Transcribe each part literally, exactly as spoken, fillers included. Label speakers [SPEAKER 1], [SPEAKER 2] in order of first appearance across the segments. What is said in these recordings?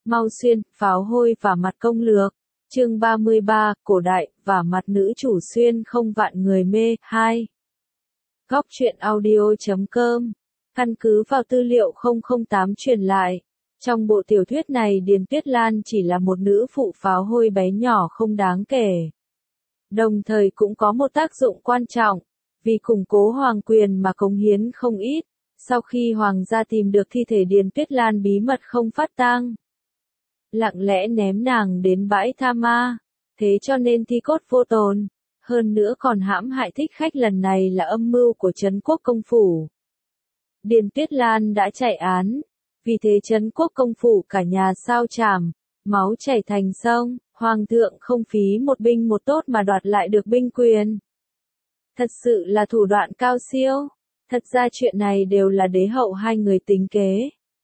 [SPEAKER 1] Mau Xuyên, pháo hôi và mặt công lược. Chương ba mươi ba, cổ đại, và mặt nữ chủ xuyên không vạn người mê. hai. Góc truyện audio chấm com. Căn cứ vào tư liệu không không tám truyền lại. Trong bộ tiểu thuyết này Điền Tuyết Lan chỉ là một nữ phụ pháo hôi bé nhỏ không đáng kể. Đồng thời cũng có một tác dụng quan trọng, vì củng cố hoàng quyền mà cống hiến không ít. Sau khi hoàng gia tìm được thi thể Điền Tuyết Lan bí mật không phát tang, lặng lẽ ném nàng đến bãi tha ma, thế cho nên thi cốt vô tồn. Hơn nữa còn hãm hại thích khách, lần này là âm mưu của Trấn Quốc công phủ. Điền Tuyết Lan đã chạy án, vì thế Trấn Quốc công phủ cả nhà sao chảm, máu chảy thành sông, hoàng thượng không phí một binh một tốt mà đoạt lại được binh quyền. Thật sự là thủ đoạn cao siêu. Thật ra chuyện này đều là đế hậu hai người tính kế.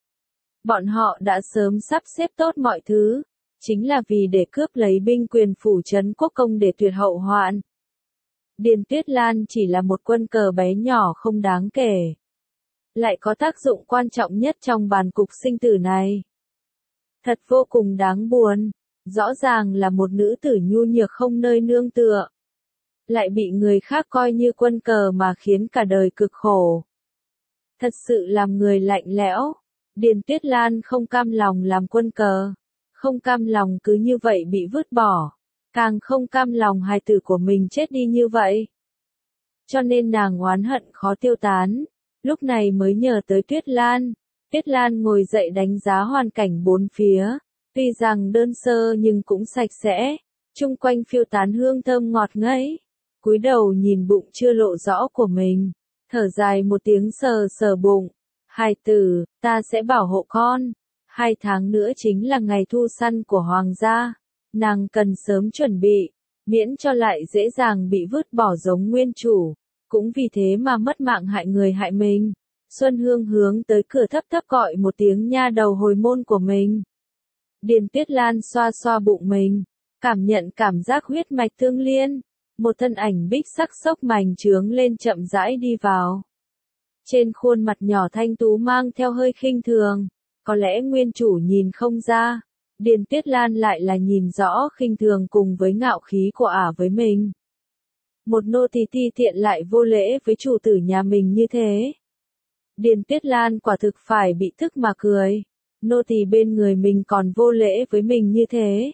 [SPEAKER 1] Bọn họ đã sớm sắp xếp tốt mọi thứ, chính là vì để cướp lấy binh quyền phủ Trấn Quốc công để tuyệt hậu hoạn. Điền Tuyết Lan chỉ là một quân cờ bé nhỏ không đáng kể, lại có tác dụng quan trọng nhất trong bàn cục sinh tử này. Thật vô cùng đáng buồn, rõ ràng là một nữ tử nhu nhược không nơi nương tựa, lại bị người khác coi như quân cờ mà khiến cả đời cực khổ. Thật sự làm người lạnh lẽo. Điền Tuyết Lan không cam lòng làm quân cờ, không cam lòng cứ như vậy bị vứt bỏ, càng không cam lòng hài tử của mình chết đi như vậy. Cho nên nàng oán hận khó tiêu tán, lúc này mới nhờ tới Tuyết Lan. Tuyết Lan ngồi dậy đánh giá hoàn cảnh bốn phía, tuy rằng đơn sơ nhưng cũng sạch sẽ, chung quanh phiêu tán hương thơm ngọt ngấy. Cúi đầu nhìn bụng chưa lộ rõ của mình, thở dài một tiếng sờ sờ bụng. Hài tử, ta sẽ bảo hộ con. Hai tháng nữa chính là ngày thu săn của hoàng gia. Nàng cần sớm chuẩn bị, miễn cho lại dễ dàng bị vứt bỏ giống nguyên chủ. Cũng vì thế mà mất mạng hại người hại mình. Xuân Hương hướng tới cửa thấp thấp gọi một tiếng nha đầu hồi môn của mình. Điền Tuyết Lan xoa xoa bụng mình, cảm nhận cảm giác huyết mạch tương liên. Một thân ảnh bích sắc sốc mảnh trướng lên chậm rãi đi vào. Trên khuôn mặt nhỏ thanh tú mang theo hơi khinh thường, có lẽ nguyên chủ nhìn không ra, Điền Tuyết Lan lại là nhìn rõ khinh thường cùng với ngạo khí của ả với mình. Một nô tỳ ti tiện lại vô lễ với chủ tử nhà mình như thế. Điền Tuyết Lan quả thực phải bị tức mà cười, nô tỳ bên người mình còn vô lễ với mình như thế.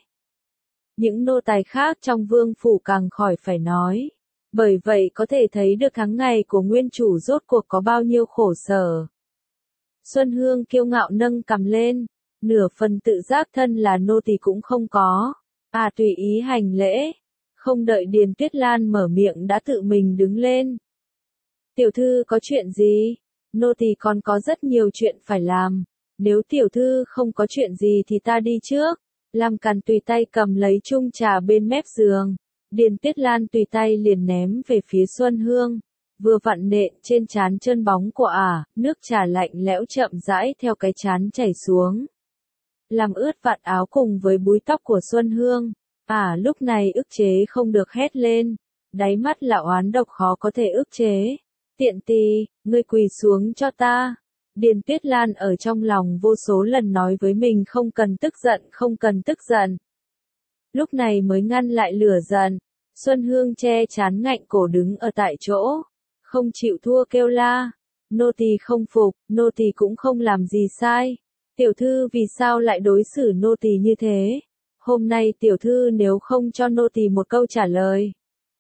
[SPEAKER 1] Những nô tài khác trong vương phủ càng khỏi phải nói. Bởi vậy có thể thấy được tháng ngày của nguyên chủ rốt cuộc có bao nhiêu khổ sở. Xuân Hương kiêu ngạo nâng cằm lên, nửa phần tự giác thân là nô tỳ cũng không có. À tùy ý hành lễ, không đợi Điền Tuyết Lan mở miệng đã tự mình đứng lên. Tiểu thư có chuyện gì? Nô tỳ còn có rất nhiều chuyện phải làm. Nếu tiểu thư không có chuyện gì thì ta đi trước. Lam Càn tùy tay cầm lấy chung trà bên mép giường. Điền Tuyết Lan tùy tay liền ném về phía Xuân Hương, vừa vặn nện trên trán trơn bóng của ả, nước trà lạnh lẽo chậm rãi theo cái trán chảy xuống, làm ướt vạt áo cùng với búi tóc của Xuân Hương. Ả lúc này ức chế không được hét lên, đáy mắt là oán độc khó có thể ức chế. Tiện tì, ngươi quỳ xuống cho ta. Điền Tuyết Lan ở trong lòng vô số lần nói với mình không cần tức giận, không cần tức giận. Lúc này mới ngăn lại lửa giận. Xuân Hương che chán ngạnh cổ đứng ở tại chỗ, không chịu thua kêu la. Nô tỳ không phục, nô tỳ cũng không làm gì sai. Tiểu thư vì sao lại đối xử nô tỳ như thế? Hôm nay tiểu thư nếu không cho nô tỳ một câu trả lời,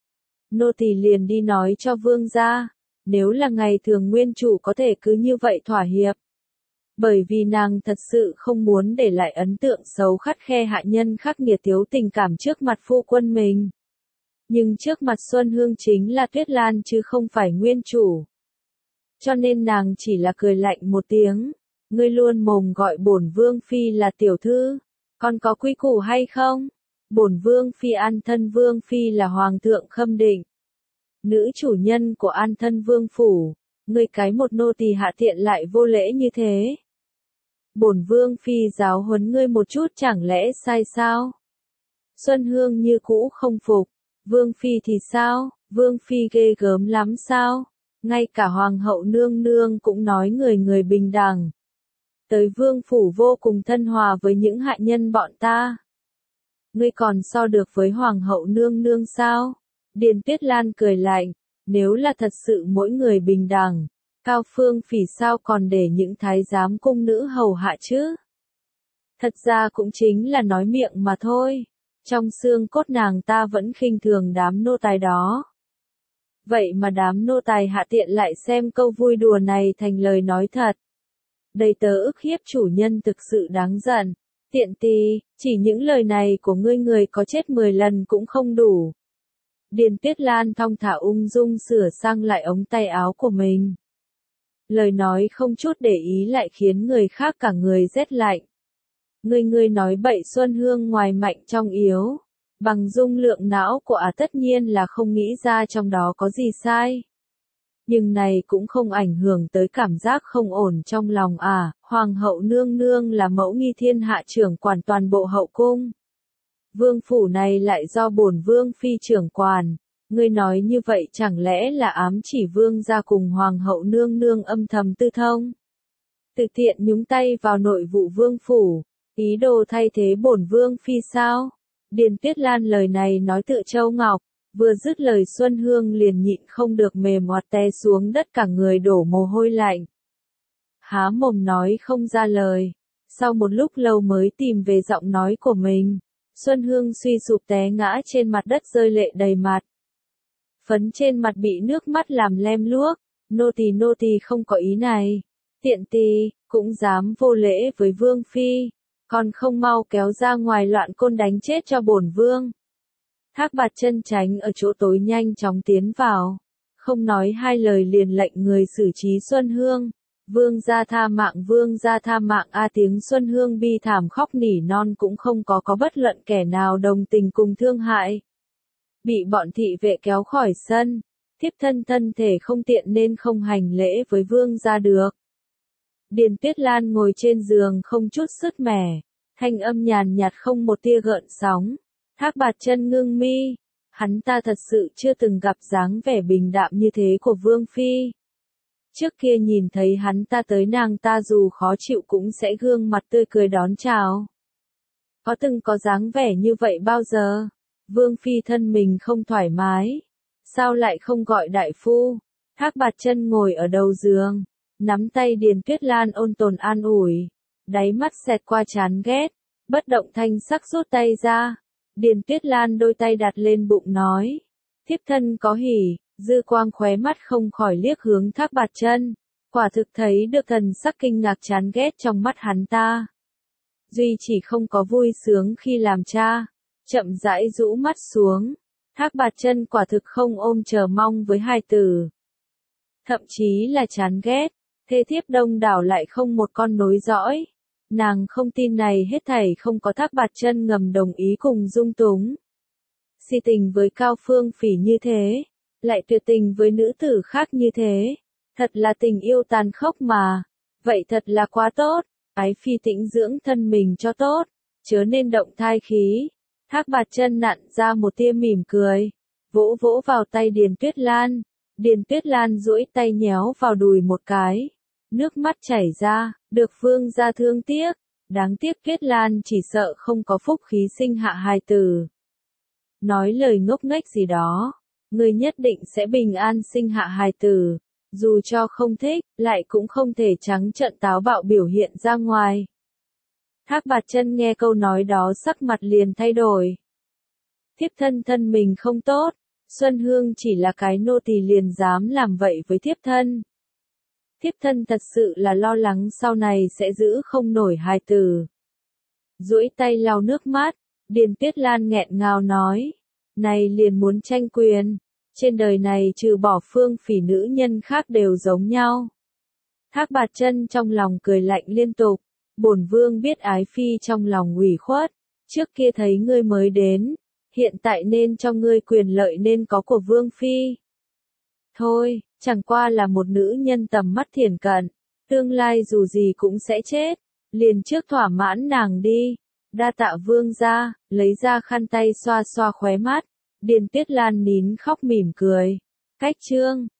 [SPEAKER 1] nô tỳ liền đi nói cho vương gia. Nếu là ngày thường nguyên chủ có thể cứ như vậy thỏa hiệp. Bởi vì nàng thật sự không muốn để lại ấn tượng xấu khắt khe hạ nhân khắc nghiệt thiếu tình cảm trước mặt phu quân mình. Nhưng trước mặt Xuân Hương chính là Tuyết Lan chứ không phải nguyên chủ. Cho nên nàng chỉ là cười lạnh một tiếng. Ngươi luôn mồm gọi bổn vương phi là tiểu thư. Còn có quy củ hay không? Bổn vương phi An Thân vương phi là hoàng thượng khâm định. Nữ chủ nhân của An Thân vương phủ. Ngươi cái một nô tỳ hạ tiện lại vô lễ như thế. Bổn vương phi giáo huấn ngươi một chút chẳng lẽ sai sao? Xuân Hương như cũ không phục. Vương phi thì sao? Vương phi ghê gớm lắm sao? Ngay cả hoàng hậu nương nương cũng nói người người bình đẳng. tới vương phủ vô cùng thân hòa với những hạ nhân bọn ta. Ngươi còn so được với hoàng hậu nương nương sao? Điền Tuyết Lan cười lạnh, nếu là thật sự mỗi người bình đẳng, Cao Phương Phỉ sao còn để những thái giám cung nữ hầu hạ chứ? Thật ra cũng chính là nói miệng mà thôi, trong xương cốt nàng ta vẫn khinh thường đám nô tài đó. Vậy mà đám nô tài hạ tiện lại xem câu vui đùa này thành lời nói thật. Đầy tớ ức hiếp chủ nhân thực sự đáng giận. Tiện tì, chỉ những lời này của ngươi người có chết mười lần cũng không đủ. Điền Tuyết Lan thong thả ung dung sửa sang lại ống tay áo của mình. Lời nói không chút để ý lại khiến người khác cả người rét lạnh. Ngươi ngươi nói bậy, Xuân Hương ngoài mạnh trong yếu. Bằng dung lượng não của ả tất nhiên là không nghĩ ra trong đó có gì sai. Nhưng này cũng không ảnh hưởng tới cảm giác không ổn trong lòng ả. Hoàng hậu nương nương là mẫu nghi thiên hạ trưởng quản toàn bộ hậu cung. Vương phủ này lại do bổn vương phi trưởng quản. Ngươi nói như vậy chẳng lẽ là ám chỉ vương gia cùng hoàng hậu nương nương âm thầm tư thông? Tự tiện nhúng tay vào nội vụ vương phủ, ý đồ thay thế bổn vương phi sao? Điền Tuyết Lan lời này nói tự châu ngọc, vừa dứt lời Xuân Hương liền nhịn không được mềm oặt té xuống đất, cả người đổ mồ hôi lạnh. Há mồm nói không ra lời, sau một lúc lâu mới tìm về giọng nói của mình. Xuân Hương suy sụp té ngã trên mặt đất rơi lệ đầy mặt. Phấn trên mặt bị nước mắt làm lem luốc, nô tỳ nô tỳ không có ý này. Tiện tì, cũng dám vô lễ với vương phi, còn không mau kéo ra ngoài loạn côn đánh chết cho bổn vương. Thác Bạt Chân tránh ở chỗ tối nhanh chóng tiến vào, không nói hai lời liền lệnh người xử trí Xuân Hương. Vương gia tha mạng, vương gia tha mạng a tiếng Xuân Hương bi thảm khóc nỉ non cũng không có có bất luận kẻ nào đồng tình cùng thương hại. Bị bọn thị vệ kéo khỏi sân, thiếp thân thân thể không tiện nên không hành lễ với vương gia được. Điền Tuyết Lan ngồi trên giường không chút sứt mẻ, thanh âm nhàn nhạt không một tia gợn sóng. Thác Bạt Chân ngưng mi, hắn ta thật sự chưa từng gặp dáng vẻ bình đạm như thế của vương phi. Trước kia nhìn thấy hắn ta tới nàng ta dù khó chịu cũng sẽ gương mặt tươi cười đón chào. Có từng có dáng vẻ như vậy bao giờ? Vương phi thân mình không thoải mái, sao lại không gọi đại phu? Thác Bạt Chân ngồi ở đầu giường, nắm tay Điền Tuyết Lan ôn tồn an ủi, đáy mắt xẹt qua chán ghét, bất động thanh sắc rút tay ra. Điền Tuyết Lan đôi tay đặt lên bụng nói, thiếp thân có hỉ. Dư quang khóe mắt không khỏi liếc hướng Thác Bạt Chân, quả thực thấy được thần sắc kinh ngạc chán ghét trong mắt hắn ta. Duy chỉ không có vui sướng khi làm cha, chậm rãi rũ mắt xuống. Thác Bạt Chân quả thực không ôm chờ mong với hai từ. Thậm chí là chán ghét, thê thiếp đông đảo lại không một con nối dõi. Nàng không tin này hết thảy không có Thác Bạt Chân ngầm đồng ý cùng dung túng. Si tình với Cao Phương Phỉ như thế, lại tuyệt tình với nữ tử khác như thế, thật là tình yêu tàn khốc mà, vậy thật là quá tốt, ái phi tĩnh dưỡng thân mình cho tốt, chớ nên động thai khí. Thác Bạt Chân nặn ra một tia mỉm cười, vỗ vỗ vào tay Điền Tuyết Lan, Điền Tuyết Lan duỗi tay nhéo vào đùi một cái, nước mắt chảy ra, được vương gia thương tiếc, đáng tiếc Tuyết Lan chỉ sợ không có phúc khí sinh hạ hài tử. Nói lời ngốc nghếch gì đó. Ngươi nhất định sẽ bình an sinh hạ hài tử, dù cho không thích, lại cũng không thể trắng trợn táo bạo biểu hiện ra ngoài. Thác Bạt Chân nghe câu nói đó sắc mặt liền thay đổi. Thiếp thân thân mình không tốt, Xuân Hương chỉ là cái nô tỳ liền dám làm vậy với thiếp thân. Thiếp thân thật sự là lo lắng sau này sẽ giữ không nổi hài tử. Duỗi tay lau nước mắt, Điền Tuyết Lan nghẹn ngào nói. Này liền muốn tranh quyền, trên đời này trừ bỏ Phương Phỉ nữ nhân khác đều giống nhau. Thác Bạt Chân trong lòng cười lạnh liên tục, bổn vương biết ái phi trong lòng ủy khuất, trước kia thấy ngươi mới đến, hiện tại nên cho ngươi quyền lợi nên có của vương phi. Thôi, chẳng qua là một nữ nhân tầm mắt thiển cận, tương lai dù gì cũng sẽ chết, liền trước thỏa mãn nàng đi. Đa tạ vương gia, lấy ra khăn tay xoa xoa khóe mắt, Điền Tuyết Lan nín khóc mỉm cười. Cách chương